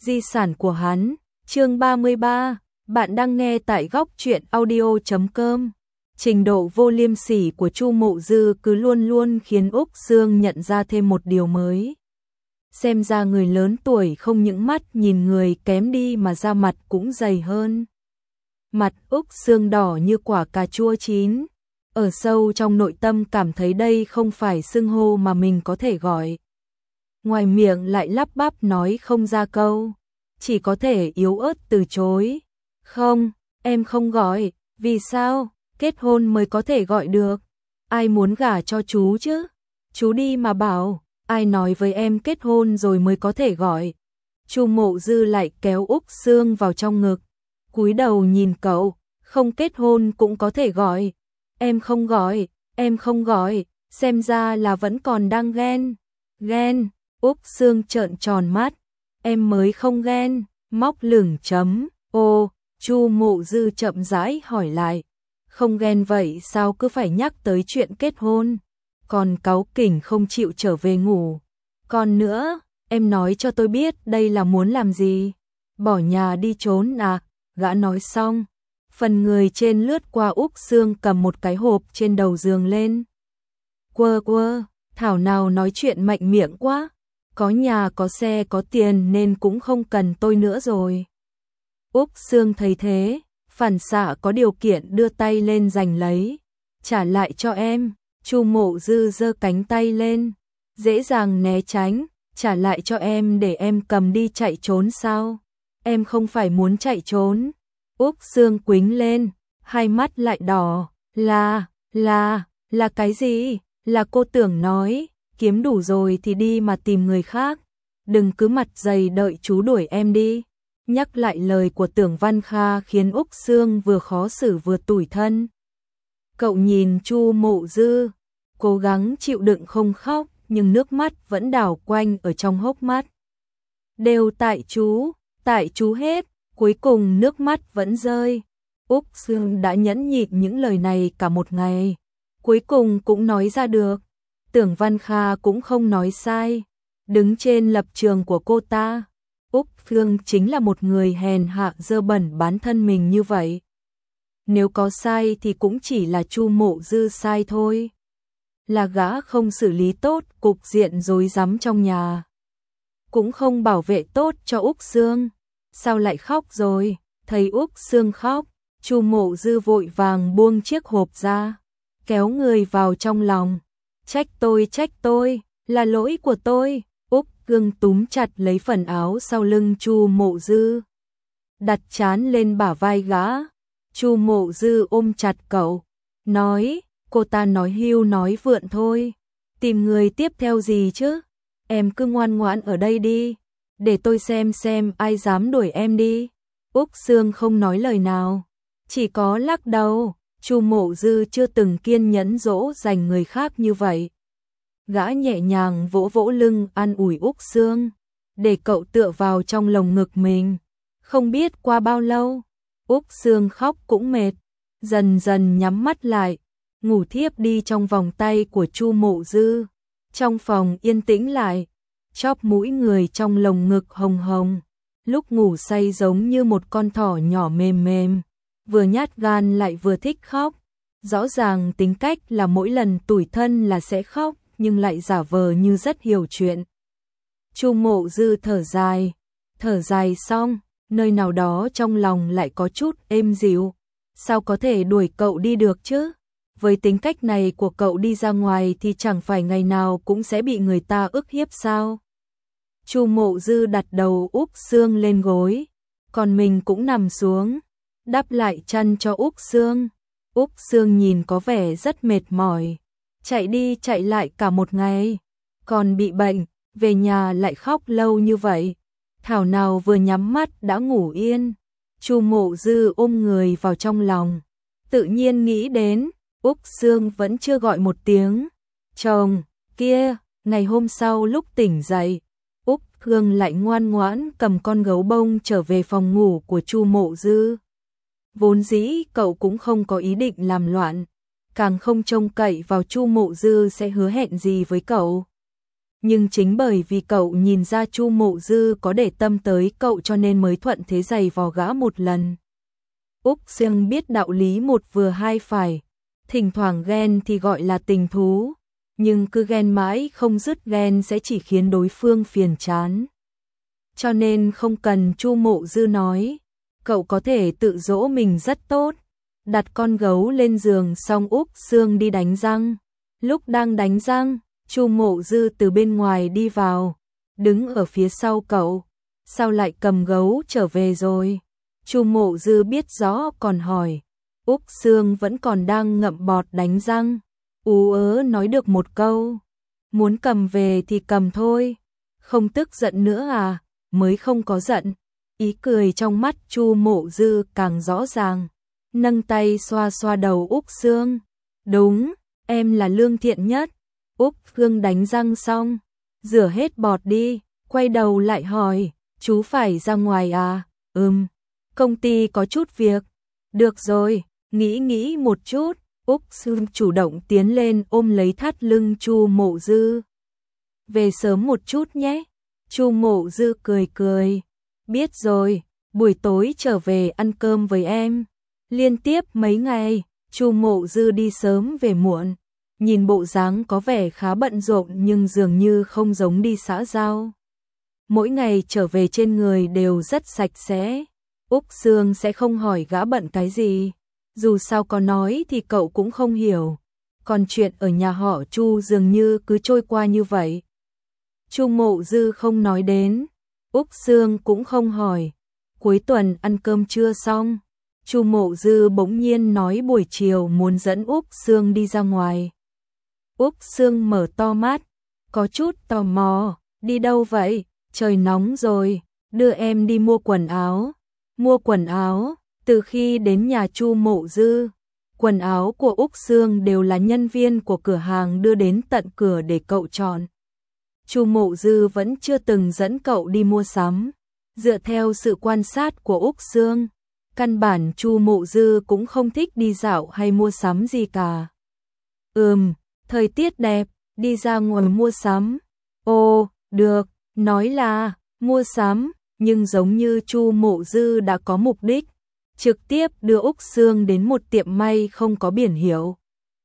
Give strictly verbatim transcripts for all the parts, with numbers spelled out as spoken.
Di sản của hắn, chương ba mươi ba, bạn đang nghe tại góc truyện audio chấm com. Trình độ vô liêm sỉ của Chu Mộ Dư cứ luôn luôn khiến Úc Sương nhận ra thêm một điều mới. Xem ra người lớn tuổi không những mắt nhìn người kém đi mà da mặt cũng dày hơn. Mặt Úc Sương đỏ như quả cà chua chín, ở sâu trong nội tâm cảm thấy đây không phải xưng hô mà mình có thể gọi. Ngoài miệng lại lắp bắp nói không ra câu, chỉ có thể yếu ớt từ chối. Không, em không gọi, vì sao? Kết hôn mới có thể gọi được. Ai muốn gả cho chú chứ? Chú đi mà bảo, ai nói với em kết hôn rồi mới có thể gọi. Chu Mộ Dư lại kéo Úc Sương vào trong ngực, cúi đầu nhìn cậu, không kết hôn cũng có thể gọi. Em không gọi, em không gọi, xem ra là vẫn còn đang ghen. Ghen, Úc Sương trợn tròn mắt, em mới không ghen, móc lửng chấm, ô, Chu Mộ Dư chậm rãi hỏi lại. Không ghen vậy sao cứ phải nhắc tới chuyện kết hôn, còn cáu kỉnh không chịu trở về ngủ. Còn nữa, em nói cho tôi biết đây là muốn làm gì? Bỏ nhà đi trốn à? Gã nói xong, phần người trên lướt qua Úc Sương cầm một cái hộp trên đầu giường lên. Quơ quơ, thảo nào nói chuyện mạnh miệng quá, có nhà có xe có tiền nên cũng không cần tôi nữa rồi. Úc Sương thấy thế, phản xạ có điều kiện đưa tay lên giành lấy. Trả lại cho em. Chu Mộ Dư giơ cánh tay lên, dễ dàng né tránh. Trả lại cho em để em cầm đi chạy trốn sao? Em không phải muốn chạy trốn. Úc Sương quĩnh lên, hai mắt lại đỏ. Là, là, là cái gì? Là cô tưởng nói, kiếm đủ rồi thì đi mà tìm người khác. Đừng cứ mặt dày đợi chú đuổi em đi. Nhắc lại lời của Tưởng Văn Kha khiến Úc Sương vừa khó xử vừa tủi thân. Cậu nhìn Chu Mộ Dư, cố gắng chịu đựng không khóc, nhưng nước mắt vẫn đảo quanh ở trong hốc mắt. Đều tại chú, tại chú hết, cuối cùng nước mắt vẫn rơi. Úc Sương đã nhẫn nhịn những lời này cả một ngày, cuối cùng cũng nói ra được. Tưởng Văn Kha cũng không nói sai, đứng trên lập trường của cô ta. Úc Sương chính là một người hèn hạ dơ bẩn bán thân mình như vậy. Nếu có sai thì cũng chỉ là Chu Mộ Dư sai thôi. Là gã không xử lý tốt cục diện rối rắm trong nhà, cũng không bảo vệ tốt cho Úc Sương. Sao lại khóc rồi? Thấy Úc Sương khóc, Chu Mộ Dư vội vàng buông chiếc hộp ra, kéo người vào trong lòng. Trách tôi, trách tôi, là lỗi của tôi. Úc Sương túm chặt lấy phần áo sau lưng Chu Mộ Dư, đặt trán lên bả vai gã. Chu Mộ Dư ôm chặt cậu, nói, cô ta nói hưu nói vượn thôi. Tìm người tiếp theo gì chứ? Em cứ ngoan ngoãn ở đây đi, để tôi xem xem ai dám đuổi em đi. Úc Sương không nói lời nào, chỉ có lắc đầu. Chu Mộ Dư chưa từng kiên nhẫn dỗ dành người khác như vậy. Gã nhẹ nhàng vỗ vỗ lưng an ủi Úc Sương, để cậu tựa vào trong lồng ngực mình. Không biết qua bao lâu, Úc Sương khóc cũng mệt, dần dần nhắm mắt lại, ngủ thiếp đi trong vòng tay của Chu Mộ Dư. Trong phòng yên tĩnh lại, chóp mũi người trong lồng ngực hồng hồng, lúc ngủ say giống như một con thỏ nhỏ mềm mềm, vừa nhát gan lại vừa thích khóc. Rõ ràng tính cách là mỗi lần tủi thân là sẽ khóc, nhưng lại giả vờ như rất hiểu chuyện. Chu Mộ Dư thở dài, thở dài xong, nơi nào đó trong lòng lại có chút êm dịu. Sao có thể đuổi cậu đi được chứ? Với tính cách này của cậu đi ra ngoài thì chẳng phải ngày nào cũng sẽ bị người ta ức hiếp sao? Chu Mộ Dư đặt đầu Úc Sương lên gối, còn mình cũng nằm xuống, đắp lại chăn cho Úc Sương. Úc Sương nhìn có vẻ rất mệt mỏi, chạy đi chạy lại cả một ngày, còn bị bệnh, về nhà lại khóc lâu như vậy. Thảo nào vừa nhắm mắt đã ngủ yên. Chu Mộ Dư ôm người vào trong lòng, tự nhiên nghĩ đến, Úc Sương vẫn chưa gọi một tiếng. Chồng, kia, ngày hôm sau lúc tỉnh dậy, Úc Sương lại ngoan ngoãn cầm con gấu bông trở về phòng ngủ của Chu Mộ Dư. Vốn dĩ cậu cũng không có ý định làm loạn, càng không trông cậy vào Chu Mộ Dư sẽ hứa hẹn gì với cậu. nhưng chính bởi vì cậu nhìn ra Chu Mộ Dư có để tâm tới cậu cho nên mới thuận thế giày vò gã một lần. Úc Sương biết đạo lý một vừa hai phải, thỉnh thoảng ghen thì gọi là tình thú, nhưng cứ ghen mãi không dứt ghen sẽ chỉ khiến đối phương phiền chán. Cho nên không cần Chu Mộ Dư nói, cậu có thể tự dỗ mình rất tốt. Đặt con gấu lên giường xong Úc Sương đi đánh răng. Lúc đang đánh răng, Chu Mộ Dư từ bên ngoài đi vào, đứng ở phía sau cậu. Sao lại cầm gấu trở về rồi? Chu Mộ Dư biết rõ còn hỏi. Úc Sương vẫn còn đang ngậm bọt đánh răng, ú ớ nói được một câu. Muốn cầm về thì cầm thôi, không tức giận nữa à? Mới không có giận. Ý cười trong mắt Chu Mộ Dư càng rõ ràng, nâng tay xoa xoa đầu Úc Sương. Đúng, em là lương thiện nhất. Úc Sương đánh răng xong, rửa hết bọt đi, quay đầu lại hỏi, chú phải ra ngoài à? Ừm, công ty có chút việc. Được rồi, nghĩ nghĩ một chút. Úc Sương chủ động tiến lên ôm lấy thắt lưng Chu Mộ Dư. Về sớm một chút nhé. Chu Mộ Dư cười cười. Biết rồi, buổi tối trở về ăn cơm với em. Liên tiếp mấy ngày, Chu Mộ Dư đi sớm về muộn. Nhìn bộ dáng có vẻ khá bận rộn nhưng dường như không giống đi xã giao. Mỗi ngày trở về trên người đều rất sạch sẽ. Úc Sương sẽ không hỏi gã bận cái gì. Dù sao có nói thì cậu cũng không hiểu. Còn chuyện ở nhà họ Chu dường như cứ trôi qua như vậy. Chu Mộ Dư không nói đến, Úc Sương cũng không hỏi. Cuối tuần ăn cơm trưa xong, Chu Mộ Dư bỗng nhiên nói buổi chiều muốn dẫn Úc Sương đi ra ngoài. Úc Sương mở to mắt, có chút tò mò. Đi đâu vậy? Trời nóng rồi, đưa em đi mua quần áo. Mua quần áo? Từ khi đến nhà Chu Mộ Dư, quần áo của Úc Sương đều là nhân viên của cửa hàng đưa đến tận cửa để cậu chọn. Chu Mộ Dư vẫn chưa từng dẫn cậu đi mua sắm. Dựa theo sự quan sát của Úc Sương, căn bản Chu Mộ Dư cũng không thích đi dạo hay mua sắm gì cả. Ừm, thời tiết đẹp, đi ra ngoài mua sắm. Ồ, được, nói là mua sắm, nhưng giống như Chu Mộ Dư đã có mục đích, trực tiếp đưa Úc Sương đến một tiệm may không có biển hiệu.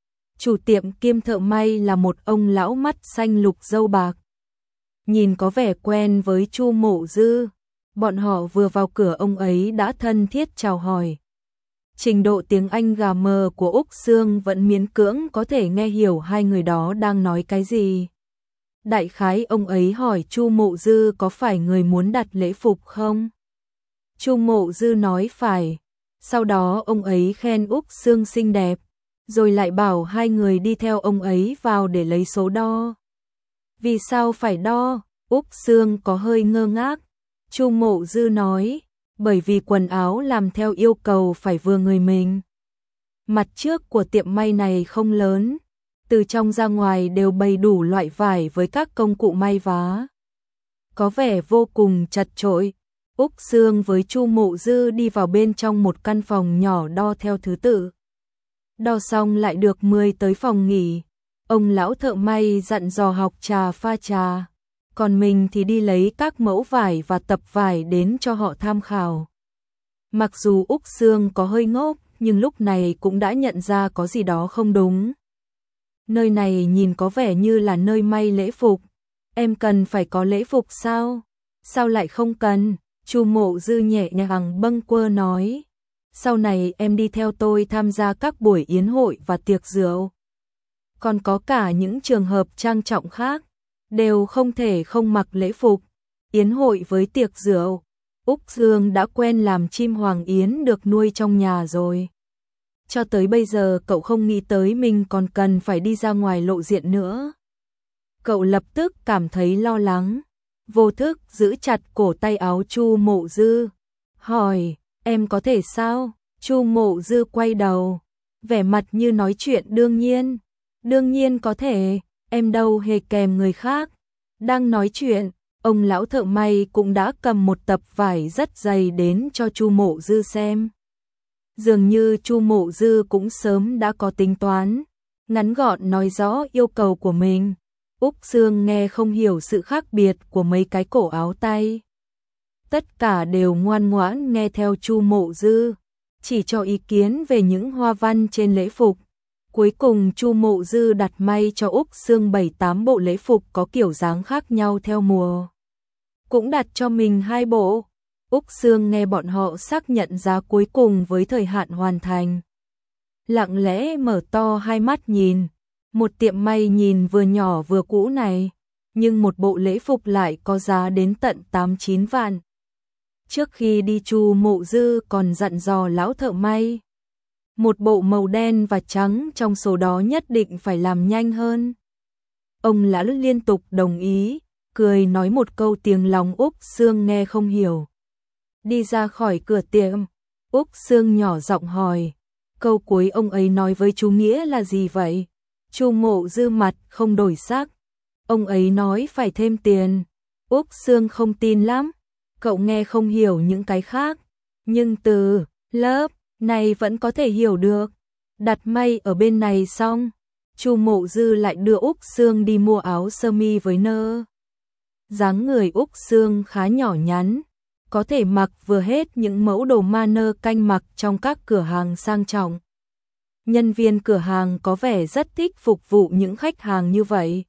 Chủ tiệm kiêm thợ may là một ông lão mắt xanh lục râu bạc. Nhìn có vẻ quen với Chu Mộ Dư, bọn họ vừa vào cửa ông ấy đã thân thiết chào hỏi. Trình độ tiếng Anh gà mờ của Úc Sương vẫn miễn cưỡng có thể nghe hiểu hai người đó đang nói cái gì. Đại khái ông ấy hỏi Chu Mộ Dư có phải người muốn đặt lễ phục không? Chu Mộ Dư nói phải. Sau đó ông ấy khen Úc Sương xinh đẹp, rồi lại bảo hai người đi theo ông ấy vào để lấy số đo. Vì sao phải đo? Úc Sương có hơi ngơ ngác. Chu Mộ Dư nói, bởi vì quần áo làm theo yêu cầu phải vừa người mình. Mặt trước của tiệm may này không lớn, từ trong ra ngoài đều bày đủ loại vải với các công cụ may vá. Có vẻ vô cùng chật chội. Úc Sương với Chu Mộ Dư đi vào bên trong một căn phòng nhỏ đo theo thứ tự. Đo xong lại được mời tới phòng nghỉ. Ông lão thợ may dặn dò học trà pha trà, còn mình thì đi lấy các mẫu vải và tập vải đến cho họ tham khảo. Mặc dù Úc Sương có hơi ngốc, nhưng lúc này cũng đã nhận ra có gì đó không đúng. Nơi này nhìn có vẻ như là nơi may lễ phục. Em cần phải có lễ phục sao? Sao lại không cần? Chu Mộ Dư nhẹ nhàng bâng quơ nói. Sau này em đi theo tôi tham gia các buổi yến hội và tiệc rượu. Còn có cả những trường hợp trang trọng khác, đều không thể không mặc lễ phục. Yến hội với tiệc rượu, Úc Dương đã quen làm chim hoàng yến được nuôi trong nhà rồi. Cho tới bây giờ cậu không nghĩ tới mình còn cần phải đi ra ngoài lộ diện nữa. Cậu lập tức cảm thấy lo lắng, vô thức giữ chặt cổ tay áo Chu Mộ Dư, hỏi, em có thể sao? Chu Mộ Dư quay đầu, vẻ mặt như nói chuyện đương nhiên. Đương nhiên có thể, em đâu hề kèm người khác. Đang nói chuyện, ông lão thợ may cũng đã cầm một tập vải rất dày đến cho Chu Mộ Dư xem. Dường như Chu Mộ Dư cũng sớm đã có tính toán, ngắn gọn nói rõ yêu cầu của mình. Úc Sương nghe không hiểu sự khác biệt của mấy cái cổ áo tay. Tất cả đều ngoan ngoãn nghe theo Chu Mộ Dư, chỉ cho ý kiến về những hoa văn trên lễ phục. Cuối cùng Chu Mộ Dư đặt may cho Úc Sương bảy tám bộ lễ phục có kiểu dáng khác nhau theo mùa. Cũng đặt cho mình hai bộ. Úc Sương nghe bọn họ xác nhận giá cuối cùng với thời hạn hoàn thành. Lặng lẽ mở to hai mắt nhìn, một tiệm may nhìn vừa nhỏ vừa cũ này, nhưng một bộ lễ phục lại có giá đến tận tám chín vạn. Trước khi đi Chu Mộ Dư còn dặn dò lão thợ may. Một bộ màu đen và trắng trong số đó nhất định phải làm nhanh hơn. Ông lão liên tục đồng ý, cười nói một câu tiếng lòng Úc Sương nghe không hiểu. Đi ra khỏi cửa tiệm, Úc Sương nhỏ giọng hỏi, câu cuối ông ấy nói với chú Nghĩa là gì vậy? Chu Mộ Dư mặt không đổi sắc. Ông ấy nói phải thêm tiền. Úc Sương không tin lắm. Cậu nghe không hiểu những cái khác, nhưng từ lớp này vẫn có thể hiểu được. Đặt may ở bên này xong, Chu Mộ Dư lại đưa Úc Sương đi mua áo sơ mi với nơ. Dáng người Úc Sương khá nhỏ nhắn, có thể mặc vừa hết những mẫu đồ ma nơ canh mặc trong các cửa hàng sang trọng. Nhân viên cửa hàng có vẻ rất thích phục vụ những khách hàng như vậy.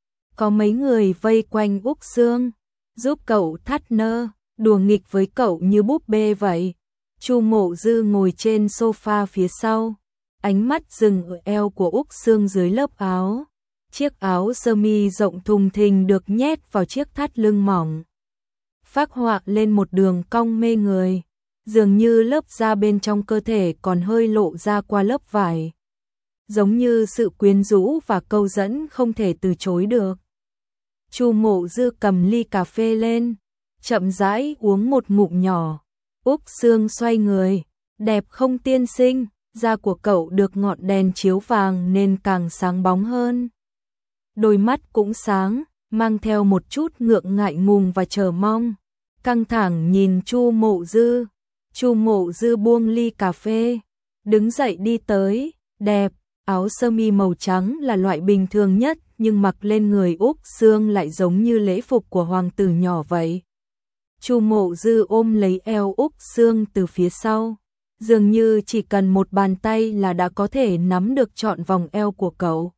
Có mấy người vây quanh Úc Sương, giúp cậu thắt nơ, đùa nghịch với cậu như búp bê vậy. Chu Mộ Dư ngồi trên sofa phía sau, ánh mắt dừng ở eo của Úc Sương dưới lớp áo. Chiếc áo sơ mi rộng thùng thình được nhét vào chiếc thắt lưng mỏng, phác họa lên một đường cong mê người, dường như lớp da bên trong cơ thể còn hơi lộ ra qua lớp vải, giống như sự quyến rũ và câu dẫn không thể từ chối được. Chu Mộ Dư cầm ly cà phê lên, chậm rãi uống một ngụm nhỏ. Úc Sương xoay người, đẹp không tiên sinh, da của cậu được ngọn đèn chiếu vàng nên càng sáng bóng hơn. Đôi mắt cũng sáng, mang theo một chút ngượng ngại ngùng và chờ mong. Căng thẳng nhìn Chu Mộ Dư. Chu Mộ Dư buông ly cà phê, đứng dậy đi tới, đẹp, áo sơ mi màu trắng là loại bình thường nhất, nhưng mặc lên người Úc Sương lại giống như lễ phục của hoàng tử nhỏ vậy. Chu Mộ Dư ôm lấy eo Úc Sương từ phía sau, dường như chỉ cần một bàn tay là đã có thể nắm được trọn vòng eo của cậu.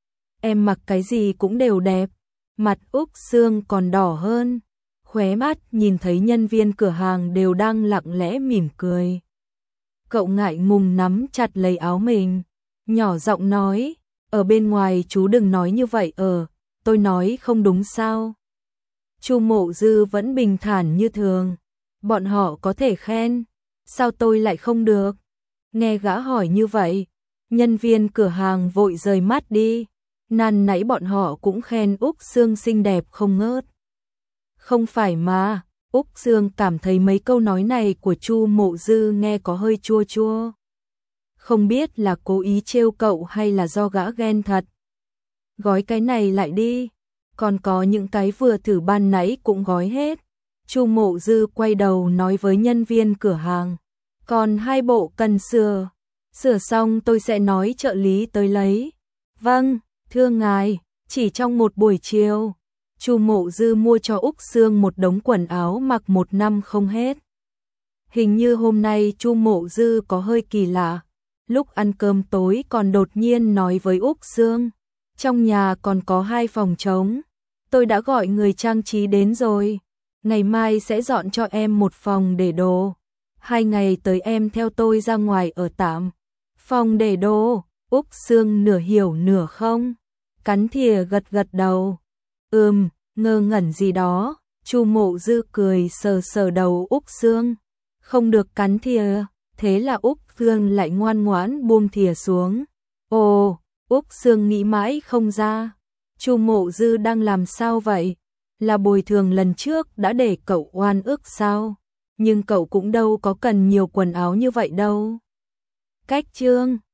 Em mặc cái gì cũng đều đẹp. Mặt Úc Sương còn đỏ hơn, khóe mắt nhìn thấy nhân viên cửa hàng đều đang lặng lẽ mỉm cười. Cậu ngại ngùng nắm chặt lấy áo mình, nhỏ giọng nói, ở bên ngoài chú đừng nói như vậy. Ờ, tôi nói không đúng sao? Chu Mộ Dư vẫn bình thản như thường, bọn họ có thể khen, sao tôi lại không được? Nghe gã hỏi như vậy, nhân viên cửa hàng vội rời mắt đi. Nãy nãy bọn họ cũng khen Úc Sương xinh đẹp không ngớt. Không phải mà, Úc Sương cảm thấy mấy câu nói này của Chu Mộ Dư nghe có hơi chua chua. Không biết là cố ý trêu cậu hay là do gã ghen thật. Gói cái này lại đi, còn có những cái vừa thử ban nãy cũng gói hết. Chu Mộ Dư quay đầu nói với nhân viên cửa hàng, còn hai bộ cần sửa, sửa xong tôi sẽ nói trợ lý tới lấy. Vâng, thưa ngài. Chỉ trong một buổi chiều, Chu Mộ Dư mua cho Úc Sương một đống quần áo mặc một năm không hết. Hình như hôm nay Chu Mộ Dư có hơi kỳ lạ, lúc ăn cơm tối còn đột nhiên nói với Úc Sương, trong nhà còn có hai phòng trống, tôi đã gọi người trang trí đến rồi, ngày mai sẽ dọn cho em một phòng để đồ, hai ngày tới em theo tôi ra ngoài ở tạm. Phòng để đồ? Úc Sương nửa hiểu nửa không, cắn thìa gật gật đầu. Ừm, ngơ ngẩn gì đó. Chu Mộ Dư cười sờ sờ đầu Úc Sương. Không được cắn thìa. Thế là Úc Sương lại ngoan ngoãn buông thìa xuống. Ồ, Úc Sương nghĩ mãi không ra. Chu Mộ Dư đang làm sao vậy? Là bồi thường lần trước đã để cậu oan ức sao? Nhưng cậu cũng đâu có cần nhiều quần áo như vậy đâu. Cách chương